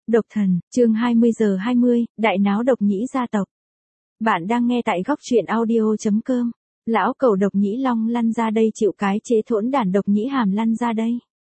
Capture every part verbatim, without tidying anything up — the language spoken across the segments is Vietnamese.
Độc thần, chương hai mươi giờ hai mươi, đại náo độc nhĩ gia tộc. Bạn đang nghe tại góc truyện audio chấm com. Lão cẩu độc nhĩ long lăn ra đây chịu cái chế thỗn đản độc nhĩ hàm lăn ra đây.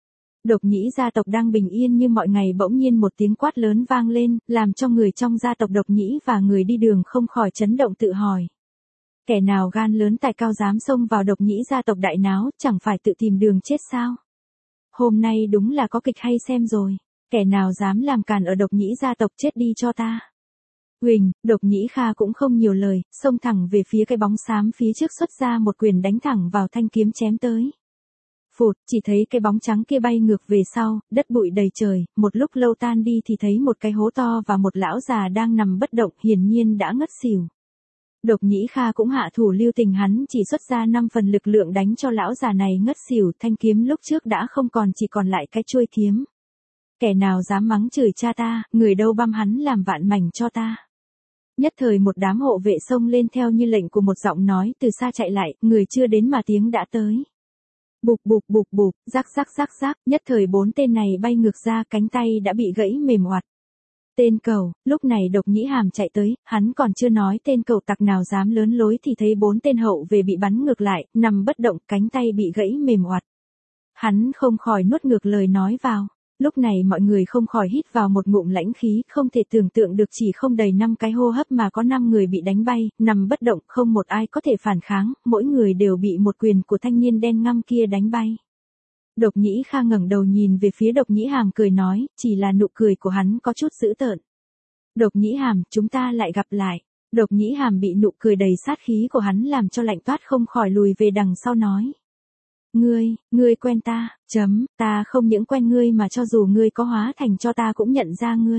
Độc nhĩ gia tộc đang bình yên như mọi ngày bỗng nhiên một tiếng quát lớn vang lên, làm cho người trong gia tộc độc nhĩ và người đi đường không khỏi chấn động tự hỏi. Kẻ nào gan lớn tài cao dám xông vào độc nhĩ gia tộc đại náo, chẳng phải tự tìm đường chết sao? Hôm nay đúng là có kịch hay xem rồi. Kẻ nào dám làm càn ở độc nhĩ gia tộc chết đi cho ta. Huỳnh, độc nhĩ Kha cũng không nhiều lời, xông thẳng về phía cái bóng xám phía trước xuất ra một quyền đánh thẳng vào thanh kiếm chém tới. Phụt, chỉ thấy cái bóng trắng kia bay ngược về sau, đất bụi đầy trời, một lúc lâu tan đi thì thấy một cái hố to và một lão già đang nằm bất động, hiển nhiên đã ngất xỉu. Độc nhĩ Kha cũng hạ thủ lưu tình, hắn chỉ xuất ra năm phần lực lượng đánh cho lão già này ngất xỉu, thanh kiếm lúc trước đã không còn, chỉ còn lại cái chuôi kiếm. Kẻ nào dám mắng chửi cha ta, người đâu băm hắn làm vạn mảnh cho ta. Nhất thời một đám hộ vệ xông lên theo như lệnh của một giọng nói từ xa chạy lại, người chưa đến mà tiếng đã tới. Bụp bụp bụp bụp, rắc rắc rắc rắc, nhất thời bốn tên này bay ngược ra, cánh tay đã bị gãy mềm oặt. Tên cẩu, lúc này độc nhĩ hàm chạy tới, hắn còn chưa nói tên cẩu tặc nào dám lớn lối thì thấy bốn tên hậu về bị bắn ngược lại, nằm bất động, cánh tay bị gãy mềm oặt. Hắn không khỏi nuốt ngược lời nói vào. Lúc này mọi người không khỏi hít vào một ngụm lãnh khí, không thể tưởng tượng được chỉ không đầy năm cái hô hấp mà có năm người bị đánh bay, nằm bất động, không một ai có thể phản kháng, mỗi người đều bị một quyền của thanh niên đen ngăm kia đánh bay. Độc nhĩ Kha ngẩng đầu nhìn về phía độc nhĩ hàm cười nói, chỉ là nụ cười của hắn có chút dữ tợn. Độc nhĩ hàm, chúng ta lại gặp lại. Độc nhĩ hàm bị nụ cười đầy sát khí của hắn làm cho lạnh toát, không khỏi lùi về đằng sau nói. Ngươi, ngươi quen ta, chấm, ta không những quen ngươi mà cho dù ngươi có hóa thành cho ta cũng nhận ra ngươi.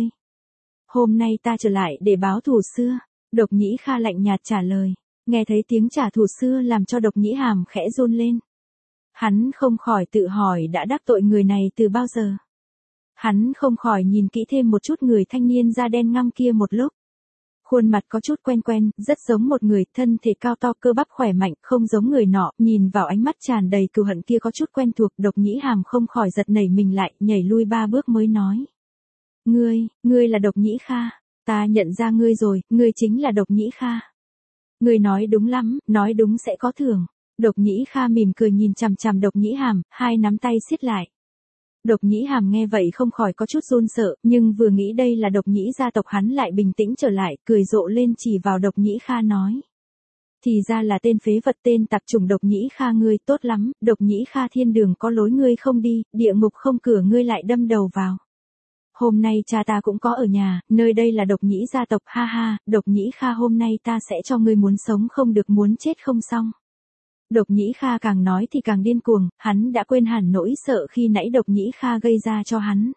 Hôm nay ta trở lại để báo thù xưa. Độc nhĩ Kha lạnh nhạt trả lời. Nghe thấy tiếng trả thù xưa làm cho độc nhĩ hàm khẽ run lên. Hắn không khỏi tự hỏi đã đắc tội người này từ bao giờ. Hắn không khỏi nhìn kỹ thêm một chút người thanh niên da đen ngăm kia một lúc. Khuôn mặt có chút quen quen, rất giống một người, thân thể cao to cơ bắp khỏe mạnh, không giống người nọ, nhìn vào ánh mắt tràn đầy cừu hận kia có chút quen thuộc, độc nhĩ hàm không khỏi giật nảy mình lại, nhảy lui ba bước mới nói. Ngươi, ngươi là độc nhĩ Kha, ta nhận ra ngươi rồi, ngươi chính là độc nhĩ Kha. Ngươi nói đúng lắm, nói đúng sẽ có thưởng. Độc nhĩ Kha mỉm cười nhìn chằm chằm độc nhĩ hàm, hai nắm tay siết lại. Độc nhĩ hàm nghe vậy không khỏi có chút run sợ, nhưng vừa nghĩ đây là độc nhĩ gia tộc hắn lại bình tĩnh trở lại, cười rộ lên chỉ vào độc nhĩ Kha nói. Thì ra là tên phế vật, tên tạp chủng độc nhĩ Kha, ngươi tốt lắm, độc nhĩ Kha, thiên đường có lối ngươi không đi, địa ngục không cửa ngươi lại đâm đầu vào. Hôm nay cha ta cũng có ở nhà, nơi đây là độc nhĩ gia tộc, ha ha, độc nhĩ Kha, hôm nay ta sẽ cho ngươi muốn sống không được muốn chết không xong. Độc nhĩ Kha càng nói thì càng điên cuồng, hắn đã quên hẳn nỗi sợ khi nãy độc nhĩ Kha gây ra cho hắn.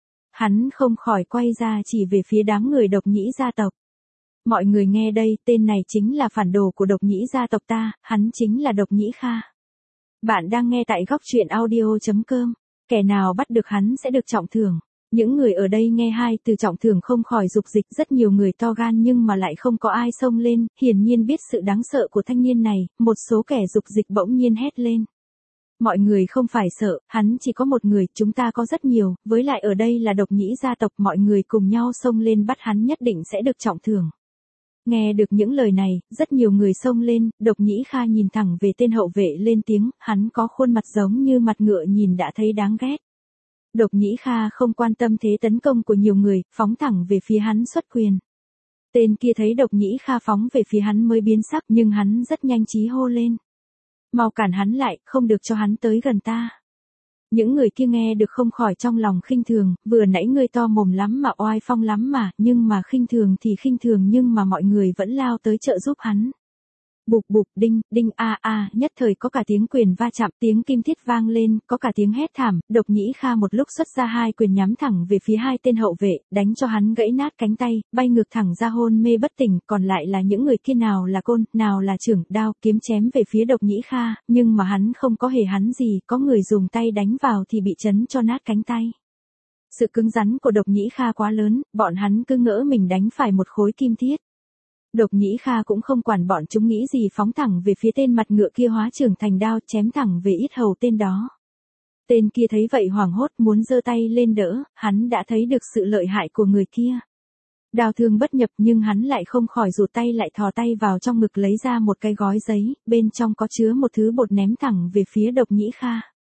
Hắn không khỏi quay ra chỉ về phía đám người độc nhĩ gia tộc. Mọi người nghe đây, tên này chính là phản đồ của độc nhĩ gia tộc ta, hắn chính là độc nhĩ Kha. Bạn đang nghe tại góc truyện audio chấm com, kẻ nào bắt được hắn sẽ được trọng thưởng. Những người ở đây nghe hai từ trọng thưởng không khỏi dục dịch, rất nhiều người to gan nhưng mà lại không có ai xông lên, hiển nhiên biết sự đáng sợ của thanh niên này, một số kẻ dục dịch bỗng nhiên hét lên. Mọi người không phải sợ, hắn chỉ có một người, chúng ta có rất nhiều, với lại ở đây là độc nhĩ gia tộc, mọi người cùng nhau xông lên bắt hắn nhất định sẽ được trọng thưởng. Nghe được những lời này, rất nhiều người xông lên, độc nhĩ Kha nhìn thẳng về tên hậu vệ lên tiếng, hắn có khuôn mặt giống như mặt ngựa nhìn đã thấy đáng ghét. Độc nhĩ Kha không quan tâm thế tấn công của nhiều người, phóng thẳng về phía hắn xuất quyền. Tên kia thấy độc nhĩ Kha phóng về phía hắn mới biến sắc, nhưng hắn rất nhanh trí hô lên. Mau cản hắn lại, không được cho hắn tới gần ta. Những người kia nghe được không khỏi trong lòng khinh thường, vừa nãy ngươi to mồm lắm mà oai phong lắm mà, nhưng mà khinh thường thì khinh thường nhưng mà mọi người vẫn lao tới trợ giúp hắn. Bụp bụp đinh, đinh a a, nhất thời có cả tiếng quyền va chạm, tiếng kim thiết vang lên, có cả tiếng hét thảm, độc nhĩ Kha một lúc xuất ra hai quyền nhắm thẳng về phía hai tên hậu vệ, đánh cho hắn gãy nát cánh tay, bay ngược thẳng ra hôn mê bất tỉnh, còn lại là những người kia nào là côn, nào là chưởng, đao, kiếm chém về phía độc nhĩ Kha, nhưng mà hắn không có hề hắn gì, có người dùng tay đánh vào thì bị chấn cho nát cánh tay. Sự cứng rắn của độc nhĩ Kha quá lớn, bọn hắn cứ ngỡ mình đánh phải một khối kim thiết. Độc nhĩ Kha cũng không quản bọn chúng nghĩ gì, phóng thẳng về phía tên mặt ngựa kia hóa trưởng thành đao, chém thẳng về yết hầu tên đó. Tên kia thấy vậy hoảng hốt muốn giơ tay lên đỡ, hắn đã thấy được sự lợi hại của người kia. Đao thương bất nhập nhưng hắn lại không khỏi rụt tay lại thò tay vào trong ngực lấy ra một cái gói giấy, bên trong có chứa một thứ bột ném thẳng về phía Độc Nhĩ Kha.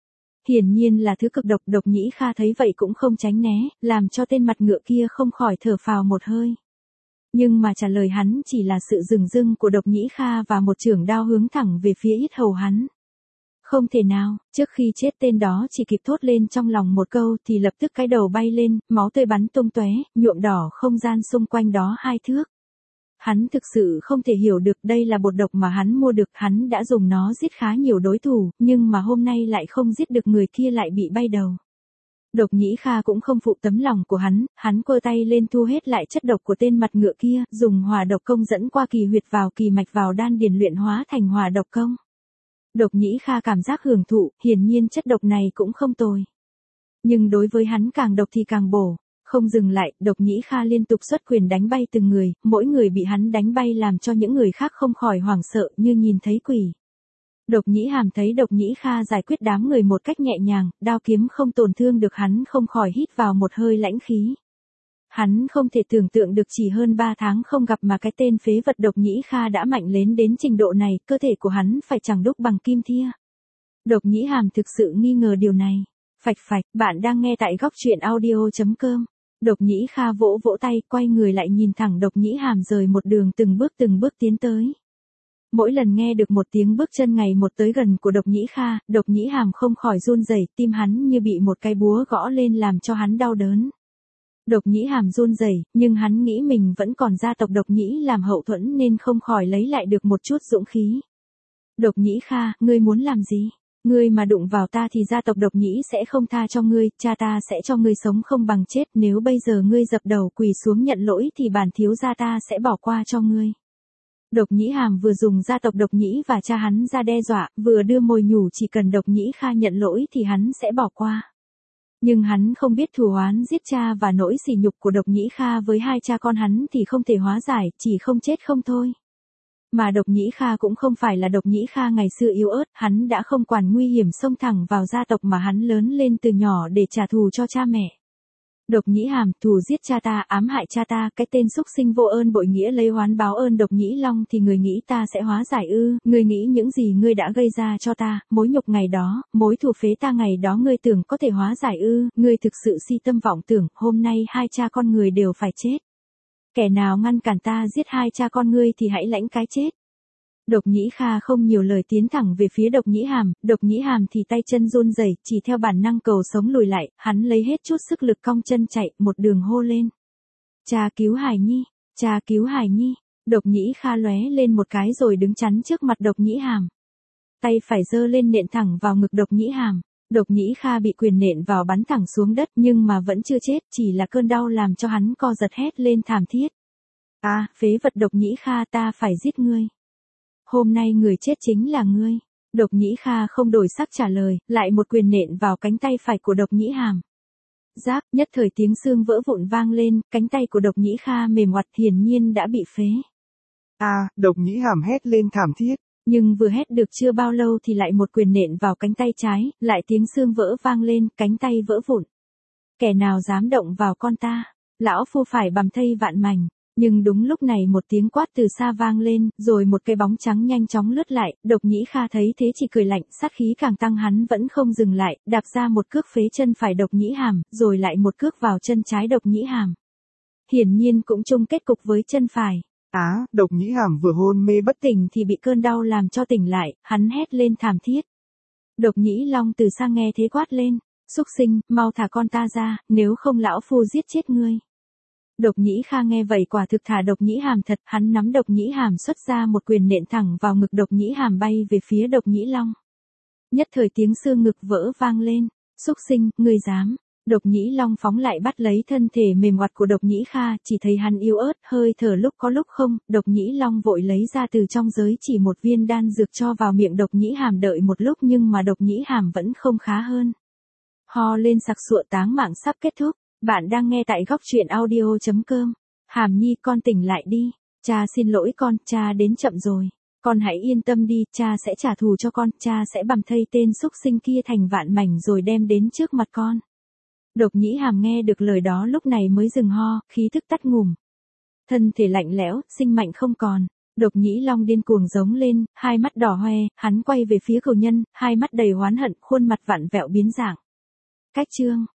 Hiển nhiên là thứ cực độc. Độc Nhĩ Kha thấy vậy cũng không tránh né, làm cho tên mặt ngựa kia không khỏi thở phào một hơi. Nhưng mà trả lời hắn chỉ là sự dửng dưng của Độc Nhĩ Kha và một chưởng đao hướng thẳng về phía yết hầu hắn. Không thể nào, trước khi chết tên đó chỉ kịp thốt lên trong lòng một câu thì lập tức cái đầu bay lên, máu tươi bắn tung tóe, nhuộm đỏ không gian xung quanh đó hai thước. Hắn thực sự không thể hiểu được đây là bột độc mà hắn mua được, hắn đã dùng nó giết khá nhiều đối thủ, nhưng mà hôm nay lại không giết được người kia lại bị bay đầu. Độc Nhĩ Kha cũng không phụ tấm lòng của hắn, hắn quơ tay lên thu hết lại chất độc của tên mặt ngựa kia, dùng hỏa độc công dẫn qua kỳ huyệt vào kỳ mạch vào đan điền luyện hóa thành hỏa độc công. Độc Nhĩ Kha cảm giác hưởng thụ, hiển nhiên chất độc này cũng không tồi. Nhưng đối với hắn càng độc thì càng bổ. Không dừng lại, Độc Nhĩ Kha liên tục xuất quyền đánh bay từng người, mỗi người bị hắn đánh bay làm cho những người khác không khỏi hoảng sợ như nhìn thấy quỷ. Độc Nhĩ Hàm thấy Độc Nhĩ Kha giải quyết đám người một cách nhẹ nhàng, đao kiếm không tổn thương được hắn không khỏi hít vào một hơi lãnh khí. Hắn không thể tưởng tượng được chỉ hơn ba tháng không gặp mà cái tên phế vật Độc Nhĩ Kha đã mạnh lên đến trình độ này, cơ thể của hắn phải chẳng đúc bằng kim thia. Độc Nhĩ Hàm thực sự nghi ngờ điều này. Phạch phạch, bạn đang nghe tại góc truyện audio chấm com. Độc Nhĩ Kha vỗ vỗ tay, quay người lại nhìn thẳng Độc Nhĩ Hàm rời một đường từng bước từng bước tiến tới. Mỗi lần nghe được một tiếng bước chân ngày một tới gần của Độc Nhĩ Kha, Độc Nhĩ Hàm không khỏi run rẩy, tim hắn như bị một cái búa gõ lên làm cho hắn đau đớn. Độc Nhĩ Hàm run rẩy, nhưng hắn nghĩ mình vẫn còn gia tộc Độc Nhĩ làm hậu thuẫn nên không khỏi lấy lại được một chút dũng khí. Độc Nhĩ Kha, ngươi muốn làm gì? Ngươi mà đụng vào ta thì gia tộc Độc Nhĩ sẽ không tha cho ngươi, cha ta sẽ cho ngươi sống không bằng chết, nếu bây giờ ngươi dập đầu quỳ xuống nhận lỗi thì bản thiếu gia ta sẽ bỏ qua cho ngươi. Độc Nhĩ Hàm vừa dùng gia tộc Độc Nhĩ và cha hắn ra đe dọa, vừa đưa mồi nhủ chỉ cần Độc Nhĩ Kha nhận lỗi thì hắn sẽ bỏ qua. Nhưng hắn không biết thù oán giết cha và nỗi sỉ nhục của Độc Nhĩ Kha với hai cha con hắn thì không thể hóa giải, chỉ không chết không thôi. Mà Độc Nhĩ Kha cũng không phải là Độc Nhĩ Kha ngày xưa yếu ớt, hắn đã không quản nguy hiểm xông thẳng vào gia tộc mà hắn lớn lên từ nhỏ để trả thù cho cha mẹ. Độc Nhĩ Hàm, thù giết cha ta, ám hại cha ta, cái tên xúc sinh vô ơn bội nghĩa lấy oán báo ơn Độc Nhĩ Long thì người nghĩ ta sẽ hóa giải ư? Ngươi nghĩ những gì ngươi đã gây ra cho ta, mối nhục ngày đó, mối thù phế ta ngày đó ngươi tưởng có thể hóa giải ư? Ngươi thực sự si tâm vọng tưởng, hôm nay hai cha con người đều phải chết. Kẻ nào ngăn cản ta giết hai cha con ngươi thì hãy lãnh cái chết. Độc Nhĩ Kha không nhiều lời tiến thẳng về phía Độc Nhĩ Hàm, Độc Nhĩ Hàm thì tay chân run rẩy, chỉ theo bản năng cầu sống lùi lại, hắn lấy hết chút sức lực cong chân chạy, một đường hô lên. Cha cứu Hải Nhi, cha cứu Hải Nhi. Độc Nhĩ Kha lóe lên một cái rồi đứng chắn trước mặt Độc Nhĩ Hàm. Tay phải giơ lên nện thẳng vào ngực Độc Nhĩ Hàm. Độc Nhĩ Kha bị quyền nện vào bắn thẳng xuống đất nhưng mà vẫn chưa chết, chỉ là cơn đau làm cho hắn co giật hét lên thảm thiết. À, phế vật Độc Nhĩ Kha, ta phải giết ngươi. Hôm nay người chết chính là ngươi. Độc Nhĩ Kha không đổi sắc trả lời, lại một quyền nện vào cánh tay phải của Độc Nhĩ Hàm. Giáp, nhất thời tiếng xương vỡ vụn vang lên, cánh tay của Độc Nhĩ Kha mềm oặt hiển nhiên đã bị phế. À, Độc Nhĩ Hàm hét lên thảm thiết. Nhưng vừa hét được chưa bao lâu thì lại một quyền nện vào cánh tay trái, lại tiếng xương vỡ vang lên, cánh tay vỡ vụn. Kẻ nào dám động vào con ta, lão phu phải bầm thây vạn mảnh. Nhưng đúng lúc này một tiếng quát từ xa vang lên, rồi một cái bóng trắng nhanh chóng lướt lại, Độc Nhĩ Kha thấy thế chỉ cười lạnh, sát khí càng tăng hắn vẫn không dừng lại, đạp ra một cước phế chân phải Độc Nhĩ Hàm, rồi lại một cước vào chân trái Độc Nhĩ Hàm. Hiển nhiên cũng chung kết cục với chân phải. Á, Độc Nhĩ Hàm vừa hôn mê bất tỉnh thì bị cơn đau làm cho tỉnh lại, hắn hét lên thảm thiết. Độc Nhĩ Long từ xa nghe thế quát lên, xúc sinh, mau thả con ta ra, nếu không lão phu giết chết ngươi. Độc Nhĩ Kha nghe vậy quả thực thả Độc Nhĩ Hàm thật, hắn nắm Độc Nhĩ Hàm xuất ra một quyền nện thẳng vào ngực Độc Nhĩ Hàm bay về phía Độc Nhĩ Long. Nhất thời tiếng xương ngực vỡ vang lên, xúc sinh, ngươi dám. Độc Nhĩ Long phóng lại bắt lấy thân thể mềm oặt của Độc Nhĩ Kha, chỉ thấy hắn yếu ớt, hơi thở lúc có lúc không, Độc Nhĩ Long vội lấy ra từ trong giới chỉ một viên đan dược cho vào miệng Độc Nhĩ Hàm đợi một lúc nhưng mà Độc Nhĩ Hàm vẫn không khá hơn. Ho lên sặc sụa táng mạng sắp kết thúc. Bạn đang nghe tại góc truyện audio chấm com. Hàm Nhi, con tỉnh lại đi. Cha xin lỗi con, cha đến chậm rồi. Con hãy yên tâm đi, cha sẽ trả thù cho con, cha sẽ bằm thây tên súc sinh kia thành vạn mảnh rồi đem đến trước mặt con. Độc Nhĩ Hàm nghe được lời đó lúc này mới dừng ho, khí thức tắt ngủm. Thân thể lạnh lẽo, sinh mạnh không còn. Độc Nhĩ Long điên cuồng giống lên, hai mắt đỏ hoe, hắn quay về phía cửu nhân, hai mắt đầy oán hận, khuôn mặt vặn vẹo biến dạng. Cách chương